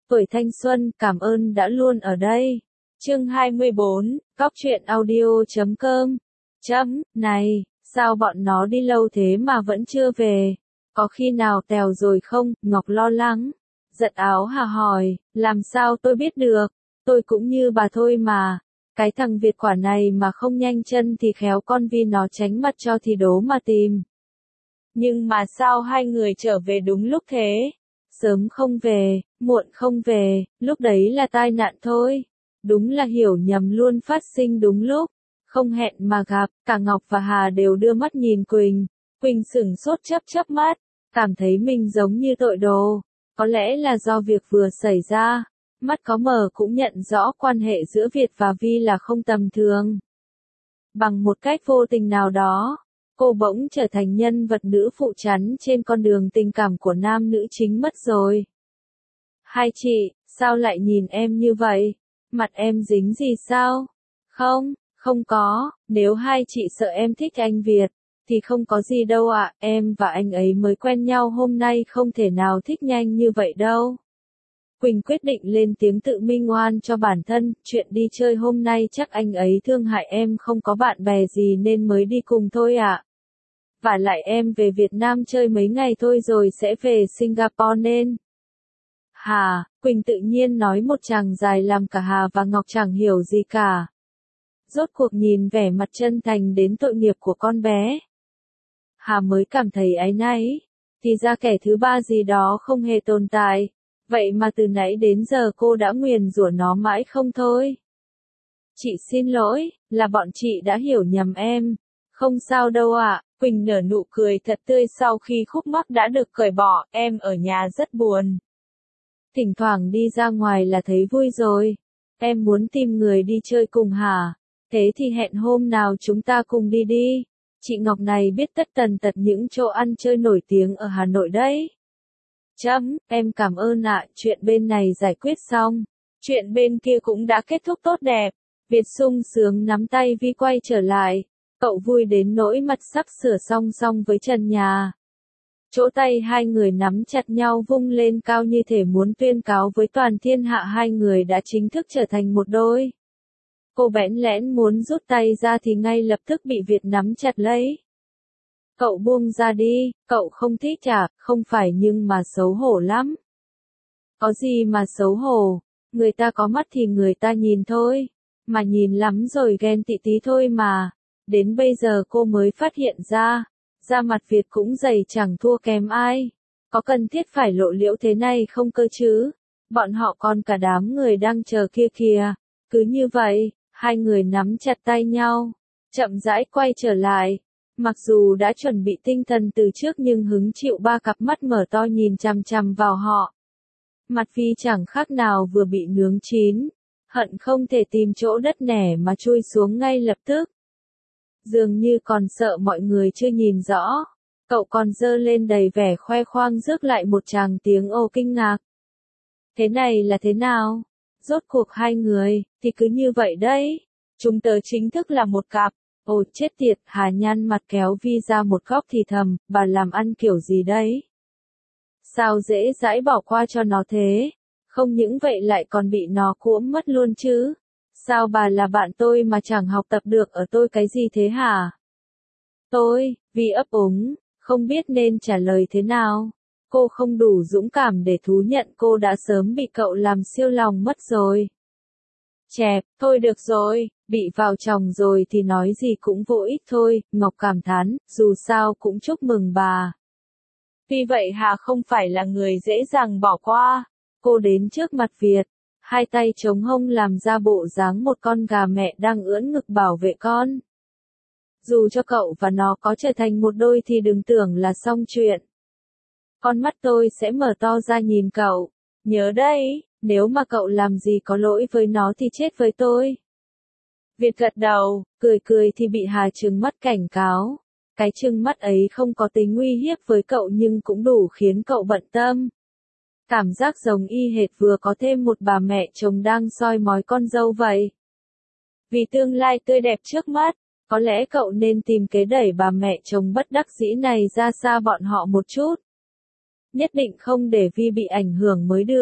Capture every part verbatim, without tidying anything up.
Tuổi thanh xuân, cảm ơn đã luôn ở đây. Chương hai mươi bốn, Góc truyện audio chấm com. Chấm, này, sao bọn nó đi lâu thế mà vẫn chưa về? Có khi nào tèo rồi không? Ngọc lo lắng. Giật áo Hà hỏi, làm sao tôi biết được? Tôi cũng như bà thôi mà. Cái thằng Việt quả này mà không nhanh chân thì khéo con Vi nó tránh mặt cho thì đố mà tìm. Nhưng mà sao hai người trở về đúng lúc thế? Sớm không về, muộn không về, lúc đấy là tai nạn thôi. Đúng là hiểu nhầm luôn phát sinh đúng lúc. Không hẹn mà gặp, cả Ngọc và Hà đều đưa mắt nhìn Quỳnh. Quỳnh sửng sốt chớp chớp mắt, cảm thấy mình giống như tội đồ. Có lẽ là do việc vừa xảy ra. Mắt có mờ cũng nhận rõ quan hệ giữa Việt và Vi là không tầm thường. Bằng một cách vô tình nào đó, cô bỗng trở thành nhân vật nữ phụ chắn trên con đường tình cảm của nam nữ chính mất rồi. Hai chị, sao lại nhìn em như vậy? Mặt em dính gì sao? Không, không có, nếu hai chị sợ em thích anh Việt, thì không có gì đâu ạ, em và anh ấy mới quen nhau hôm nay không thể nào thích nhanh như vậy đâu. Quỳnh quyết định lên tiếng tự minh oan cho bản thân, chuyện đi chơi hôm nay chắc anh ấy thương hại em không có bạn bè gì nên mới đi cùng thôi ạ. Vả lại em về Việt Nam chơi mấy ngày thôi rồi sẽ về Singapore nên. Hà, Quỳnh tự nhiên nói một tràng dài làm cả Hà và Ngọc chẳng hiểu gì cả. Rốt cuộc nhìn vẻ mặt chân thành đến tội nghiệp của con bé. Hà mới cảm thấy áy náy, thì ra kẻ thứ ba gì đó không hề tồn tại. Vậy mà từ nãy đến giờ cô đã nguyền rủa nó mãi không thôi. Chị xin lỗi, là bọn chị đã hiểu nhầm em. Không sao đâu ạ, Quỳnh nở nụ cười thật tươi sau khi khúc mắc đã được cởi bỏ, em ở nhà rất buồn. Thỉnh thoảng đi ra ngoài là thấy vui rồi. Em muốn tìm người đi chơi cùng hả? Thế thì hẹn hôm nào chúng ta cùng đi đi. Chị Ngọc này biết tất tần tật những chỗ ăn chơi nổi tiếng ở Hà Nội đấy. Chấm, em cảm ơn ạ, chuyện bên này giải quyết xong. Chuyện bên kia cũng đã kết thúc tốt đẹp. Việt sung sướng nắm tay Vi quay trở lại. Cậu vui đến nỗi mặt sắp sửa song song với trần nhà. Chỗ tay hai người nắm chặt nhau vung lên cao như thể muốn tuyên cáo với toàn thiên hạ hai người đã chính thức trở thành một đôi. Cô bẽn lẽn muốn rút tay ra thì ngay lập tức bị Việt nắm chặt lấy. Cậu buông ra đi, cậu không thích à, không phải nhưng mà xấu hổ lắm. Có gì mà xấu hổ, người ta có mắt thì người ta nhìn thôi, mà nhìn lắm rồi ghen tị tí thôi mà. Đến bây giờ cô mới phát hiện ra, da mặt Việt cũng dày chẳng thua kém ai. Có cần thiết phải lộ liễu thế này không cơ chứ? Bọn họ còn cả đám người đang chờ kia kìa. Cứ như vậy, hai người nắm chặt tay nhau, chậm rãi quay trở lại. Mặc dù đã chuẩn bị tinh thần từ trước nhưng hứng chịu ba cặp mắt mở to nhìn chằm chằm vào họ. Mặt Vi chẳng khác nào vừa bị nướng chín, hận không thể tìm chỗ đất nẻ mà chui xuống ngay lập tức. Dường như còn sợ mọi người chưa nhìn rõ, cậu còn giơ lên đầy vẻ khoe khoang rước lại một tràng tiếng ồ kinh ngạc. Thế này là thế nào? Rốt cuộc hai người, thì cứ như vậy đấy. Chúng tớ chính thức là một cặp. Ồ chết tiệt, Hà nhăn mặt kéo Vi ra một góc thì thầm, bà làm ăn kiểu gì đấy? Sao dễ dãi bỏ qua cho nó thế? Không những vậy lại còn bị nó cuỗm mất luôn chứ? Sao bà là bạn tôi mà chẳng học tập được ở tôi cái gì thế hả? Tôi, Vi ấp úng, không biết nên trả lời thế nào. Cô không đủ dũng cảm để thú nhận cô đã sớm bị cậu làm siêu lòng mất rồi. Chẹp, thôi được rồi, bị vào chồng rồi thì nói gì cũng vô ích thôi, Ngọc cảm thán, dù sao cũng chúc mừng bà. Vì vậy Hà không phải là người dễ dàng bỏ qua. Cô đến trước mặt Việt, hai tay chống hông làm ra bộ dáng một con gà mẹ đang ưỡn ngực bảo vệ con. Dù cho cậu và nó có trở thành một đôi thì đừng tưởng là xong chuyện. Con mắt tôi sẽ mở to ra nhìn cậu. Nhớ đấy, nếu mà cậu làm gì có lỗi với nó thì chết với tôi. Việt gật đầu, cười cười thì bị Hà trừng mắt cảnh cáo. Cái trừng mắt ấy không có tính uy hiếp với cậu nhưng cũng đủ khiến cậu bận tâm. Cảm giác giống y hệt vừa có thêm một bà mẹ chồng đang soi mói con dâu vậy. Vì tương lai tươi đẹp trước mắt, có lẽ cậu nên tìm kế đẩy bà mẹ chồng bất đắc dĩ này ra xa bọn họ một chút. Nhất định không để Vi bị ảnh hưởng mới được.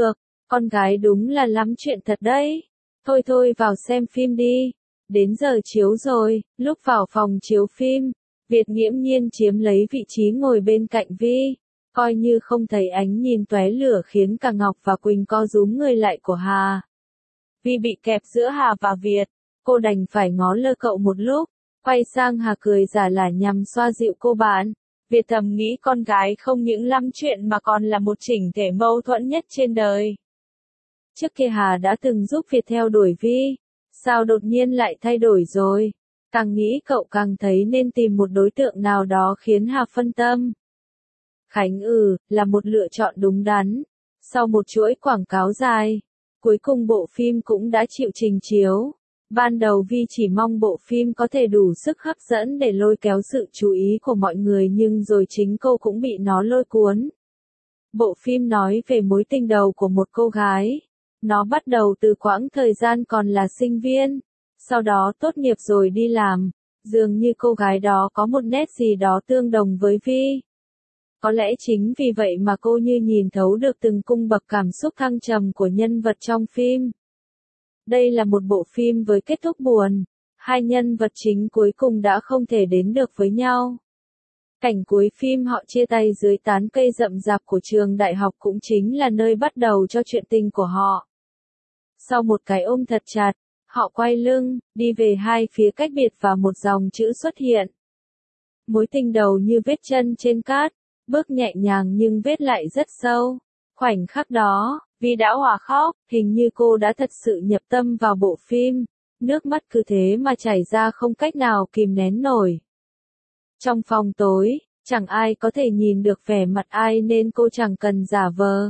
Con gái đúng là lắm chuyện thật đấy. Thôi thôi vào xem phim đi. Đến giờ chiếu rồi, lúc vào phòng chiếu phim, Việt nghiễm nhiên chiếm lấy vị trí ngồi bên cạnh Vi. Coi như không thấy ánh nhìn tóe lửa khiến cả Ngọc và Quỳnh co rúm người lại của Hà. Vi bị kẹp giữa Hà và Việt, cô đành phải ngó lơ cậu một lúc, quay sang Hà cười giả lả nhằm xoa dịu cô bạn. Việt thầm nghĩ con gái không những lắm chuyện mà còn là một chỉnh thể mâu thuẫn nhất trên đời. Trước kia Hà đã từng giúp Việt theo đuổi Vi, sao đột nhiên lại thay đổi rồi? Càng nghĩ cậu càng thấy nên tìm một đối tượng nào đó khiến Hà phân tâm. Khánh ừ, là một lựa chọn đúng đắn. Sau một chuỗi quảng cáo dài, cuối cùng bộ phim cũng đã chịu trình chiếu. Ban đầu Vi chỉ mong bộ phim có thể đủ sức hấp dẫn để lôi kéo sự chú ý của mọi người nhưng rồi chính cô cũng bị nó lôi cuốn. Bộ phim nói về mối tình đầu của một cô gái. Nó bắt đầu từ quãng thời gian còn là sinh viên, sau đó tốt nghiệp rồi đi làm. Dường như cô gái đó có một nét gì đó tương đồng với Vi. Có lẽ chính vì vậy mà cô như nhìn thấu được từng cung bậc cảm xúc thăng trầm của nhân vật trong phim. Đây là một bộ phim với kết thúc buồn. Hai nhân vật chính cuối cùng đã không thể đến được với nhau. Cảnh cuối phim họ chia tay dưới tán cây rậm rạp của trường đại học cũng chính là nơi bắt đầu cho chuyện tình của họ. Sau một cái ôm thật chặt, họ quay lưng, đi về hai phía cách biệt và một dòng chữ xuất hiện. Mối tình đầu như vết chân trên cát, bước nhẹ nhàng nhưng vết lại rất sâu. Khoảnh khắc đó, Vi đã òa khóc, hình như cô đã thật sự nhập tâm vào bộ phim. Nước mắt cứ thế mà chảy ra không cách nào kìm nén nổi. Trong phòng tối, chẳng ai có thể nhìn được vẻ mặt ai nên cô chẳng cần giả vờ.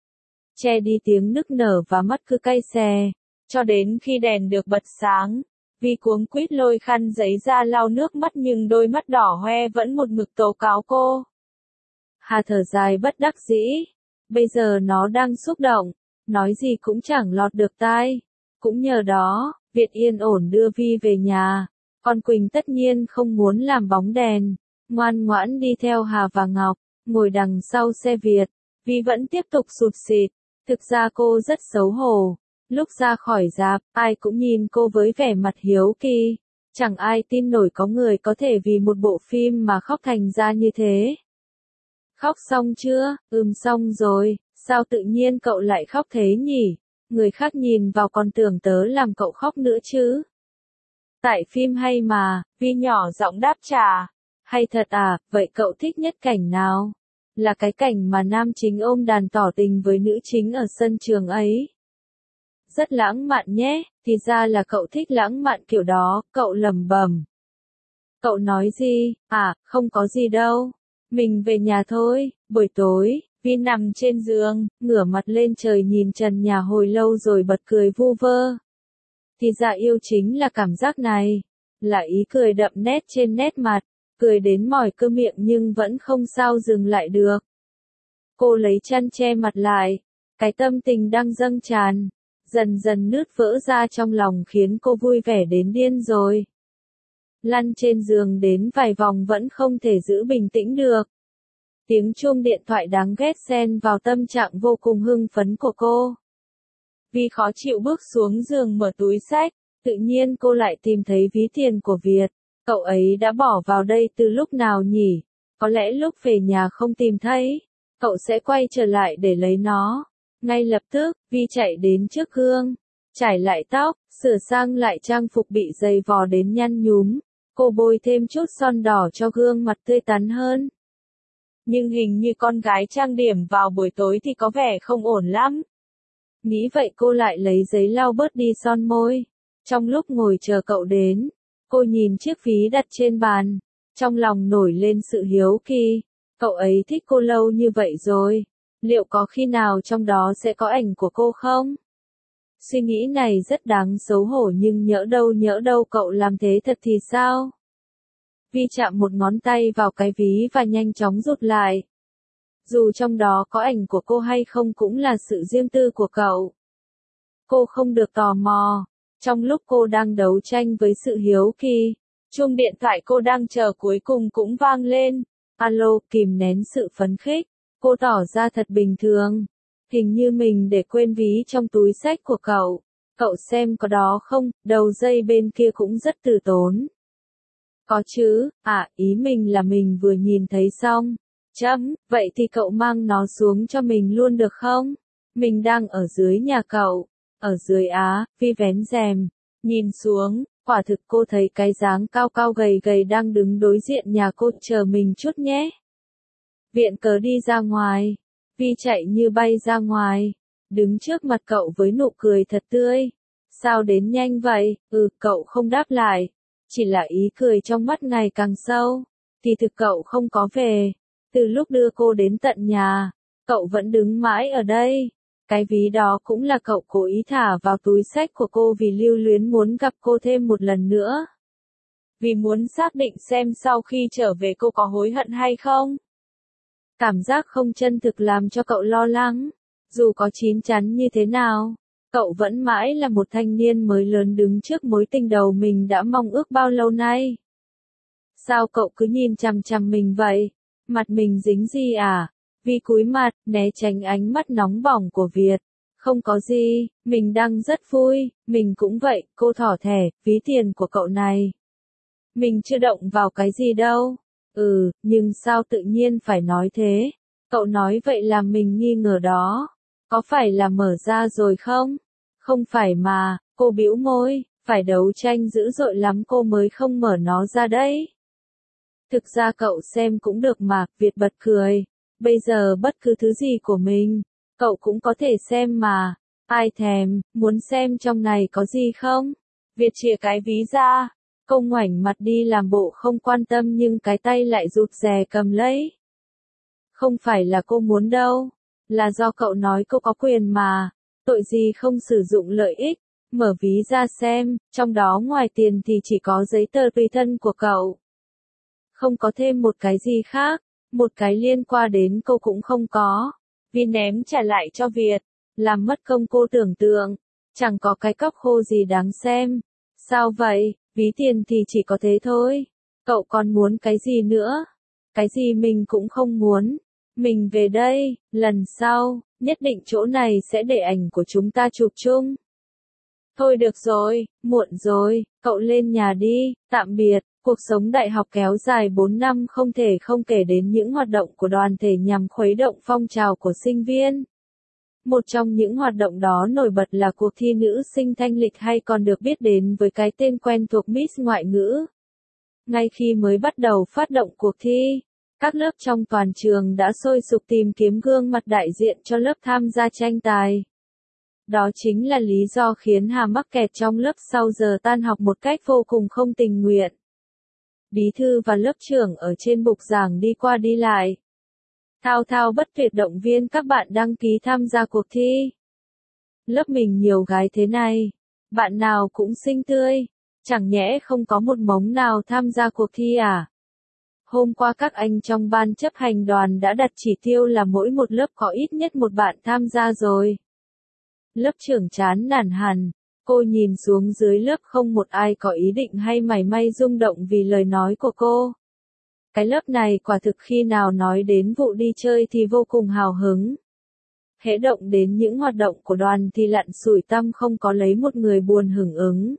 Che đi tiếng nức nở và mắt cứ cay xè. Cho đến khi đèn được bật sáng, Vi cuống quýt lôi khăn giấy ra lau nước mắt nhưng đôi mắt đỏ hoe vẫn một mực tố cáo cô. Hà thở dài bất đắc dĩ. Bây giờ nó đang xúc động, nói gì cũng chẳng lọt được tai. Cũng nhờ đó, Việt yên ổn đưa Vi về nhà. Còn Quỳnh tất nhiên không muốn làm bóng đèn, ngoan ngoãn đi theo Hà và Ngọc, ngồi đằng sau xe Việt. Vi vẫn tiếp tục sụt sịt. Thực ra cô rất xấu hổ. Lúc ra khỏi rạp, ai cũng nhìn cô với vẻ mặt hiếu kỳ. Chẳng ai tin nổi có người có thể vì một bộ phim mà khóc thành ra như thế. Khóc xong chưa? Ừm xong rồi. Sao tự nhiên cậu lại khóc thế nhỉ? Người khác nhìn vào còn tưởng tớ làm cậu khóc nữa chứ. Tại phim hay mà, Vi nhỏ giọng đáp trả. Hay thật à, vậy cậu thích nhất cảnh nào? Là cái cảnh mà nam chính ôm đàn tỏ tình với nữ chính ở sân trường ấy. Rất lãng mạn nhé, thì ra là cậu thích lãng mạn kiểu đó, cậu lẩm bẩm. Cậu nói gì? À, không có gì đâu. Mình về nhà thôi. Buổi tối, Vi nằm trên giường, ngửa mặt lên trời nhìn trần nhà hồi lâu rồi bật cười vu vơ. Thì ra yêu chính là cảm giác này. Là ý cười đậm nét trên nét mặt, cười đến mỏi cơ miệng nhưng vẫn không sao dừng lại được. Cô lấy chăn che mặt lại, cái tâm tình đang dâng tràn, dần dần nứt vỡ ra trong lòng khiến cô vui vẻ đến điên rồi. Lăn trên giường đến vài vòng vẫn không thể giữ bình tĩnh được. Tiếng chuông điện thoại đáng ghét xen vào tâm trạng vô cùng hưng phấn của cô. Vi khó chịu bước xuống giường mở túi xách, tự nhiên cô lại tìm thấy ví tiền của Việt. Cậu ấy đã bỏ vào đây từ lúc nào nhỉ? Có lẽ lúc về nhà không tìm thấy, cậu sẽ quay trở lại để lấy nó. Ngay lập tức, Vi chạy đến trước gương, chải lại tóc, sửa sang lại trang phục bị dày vò đến nhăn nhúm. Cô bôi thêm chút son đỏ cho gương mặt tươi tắn hơn. Nhưng hình như con gái trang điểm vào buổi tối thì có vẻ không ổn lắm. Nghĩ vậy cô lại lấy giấy lau bớt đi son môi. Trong lúc ngồi chờ cậu đến, cô nhìn chiếc ví đặt trên bàn. Trong lòng nổi lên sự hiếu kỳ. Cậu ấy thích cô lâu như vậy rồi. Liệu có khi nào trong đó sẽ có ảnh của cô không? Suy nghĩ này rất đáng xấu hổ nhưng nhỡ đâu nhỡ đâu cậu làm thế thật thì sao? Vi chạm một ngón tay vào cái ví và nhanh chóng rụt lại. Dù trong đó có ảnh của cô hay không cũng là sự riêng tư của cậu. Cô không được tò mò. Trong lúc cô đang đấu tranh với sự hiếu kỳ, chuông điện thoại cô đang chờ cuối cùng cũng vang lên. Alo, kìm nén sự phấn khích. Cô tỏ ra thật bình thường. Hình như mình để quên ví trong túi xách của cậu. Cậu xem có đó không, đầu dây bên kia cũng rất từ tốn. Có chứ, à, ý mình là mình vừa nhìn thấy xong. Chấm, vậy thì cậu mang nó xuống cho mình luôn được không? Mình đang ở dưới nhà cậu. Ở dưới á, Vi vén rèm. Nhìn xuống, quả thực cô thấy cái dáng cao cao gầy gầy đang đứng đối diện nhà cô, chờ mình chút nhé. Viện cớ đi ra ngoài. Vi chạy như bay ra ngoài. Đứng trước mặt cậu với nụ cười thật tươi. Sao đến nhanh vậy? Ừ, cậu không đáp lại. Chỉ là ý cười trong mắt ngày càng sâu. Thì thực cậu không có về. Từ lúc đưa cô đến tận nhà, cậu vẫn đứng mãi ở đây. Cái ví đó cũng là cậu cố ý thả vào túi xách của cô vì lưu luyến muốn gặp cô thêm một lần nữa. Vì muốn xác định xem sau khi trở về cô có hối hận hay không. Cảm giác không chân thực làm cho cậu lo lắng. Dù có chín chắn như thế nào, cậu vẫn mãi là một thanh niên mới lớn đứng trước mối tình đầu mình đã mong ước bao lâu nay. Sao cậu cứ nhìn chằm chằm mình vậy? Mặt mình dính gì à? Vi cúi mặt, né tránh ánh mắt nóng bỏng của Việt. Không có gì, mình đang rất vui, mình cũng vậy, cô thỏ thẻ, ví tiền của cậu này. Mình chưa động vào cái gì đâu. Ừ, nhưng sao tự nhiên phải nói thế? Cậu nói vậy làm mình nghi ngờ đó. Có phải là mở ra rồi không? Không phải mà, cô bĩu môi, phải đấu tranh dữ dội lắm cô mới không mở nó ra đấy. Thực ra cậu xem cũng được mà, Việt bật cười. Bây giờ bất cứ thứ gì của mình, cậu cũng có thể xem mà. Ai thèm, muốn xem trong này có gì không? Việt chìa cái ví ra. Cô ngoảnh mặt đi làm bộ không quan tâm nhưng cái tay lại rụt rè cầm lấy. Không phải là cô muốn đâu. Là do cậu nói cô có quyền mà. Tội gì không sử dụng lợi ích. Mở ví ra xem, trong đó ngoài tiền thì chỉ có giấy tờ tùy thân của cậu. Không có thêm một cái gì khác. Một cái liên quan đến cô cũng không có. Vi ném trả lại cho Việt. Làm mất công cô tưởng tượng. Chẳng có cái cốc khô gì đáng xem. Sao vậy? Ví tiền thì chỉ có thế thôi. Cậu còn muốn cái gì nữa? Cái gì mình cũng không muốn. Mình về đây, lần sau, nhất định chỗ này sẽ để ảnh của chúng ta chụp chung. Thôi được rồi, muộn rồi, cậu lên nhà đi, tạm biệt. Cuộc sống đại học kéo dài bốn năm không thể không kể đến những hoạt động của đoàn thể nhằm khuấy động phong trào của sinh viên. Một trong những hoạt động đó nổi bật là cuộc thi nữ sinh thanh lịch hay còn được biết đến với cái tên quen thuộc Miss Ngoại ngữ. Ngay khi mới bắt đầu phát động cuộc thi, các lớp trong toàn trường đã sôi sục tìm kiếm gương mặt đại diện cho lớp tham gia tranh tài. Đó chính là lý do khiến Hà mắc kẹt trong lớp sau giờ tan học một cách vô cùng không tình nguyện. Bí thư và lớp trưởng ở trên bục giảng đi qua đi lại. Thao thao bất tuyệt động viên các bạn đăng ký tham gia cuộc thi. Lớp mình nhiều gái thế này. Bạn nào cũng xinh tươi. Chẳng nhẽ không có một mống nào tham gia cuộc thi à? Hôm qua các anh trong ban chấp hành đoàn đã đặt chỉ tiêu là mỗi một lớp có ít nhất một bạn tham gia rồi. Lớp trưởng chán nản hẳn. Cô nhìn xuống dưới lớp không một ai có ý định hay mảy may rung động vì lời nói của cô. Cái lớp này quả thực khi nào nói đến vụ đi chơi thì vô cùng hào hứng. Hễ động đến những hoạt động của đoàn thì lặn xủi tăm không có lấy một người buồn hưởng ứng.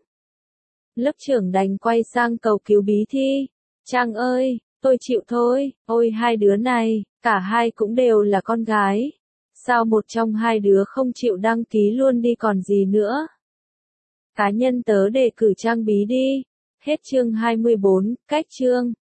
Lớp trưởng đành quay sang cầu cứu bí thi. Trang ơi, tôi chịu thôi, ôi hai đứa này, cả hai cũng đều là con gái. Sao một trong hai đứa không chịu đăng ký luôn đi còn gì nữa? Cá nhân tớ đề cử Trang bí đi. Hết chương hai mươi bốn, cách chương.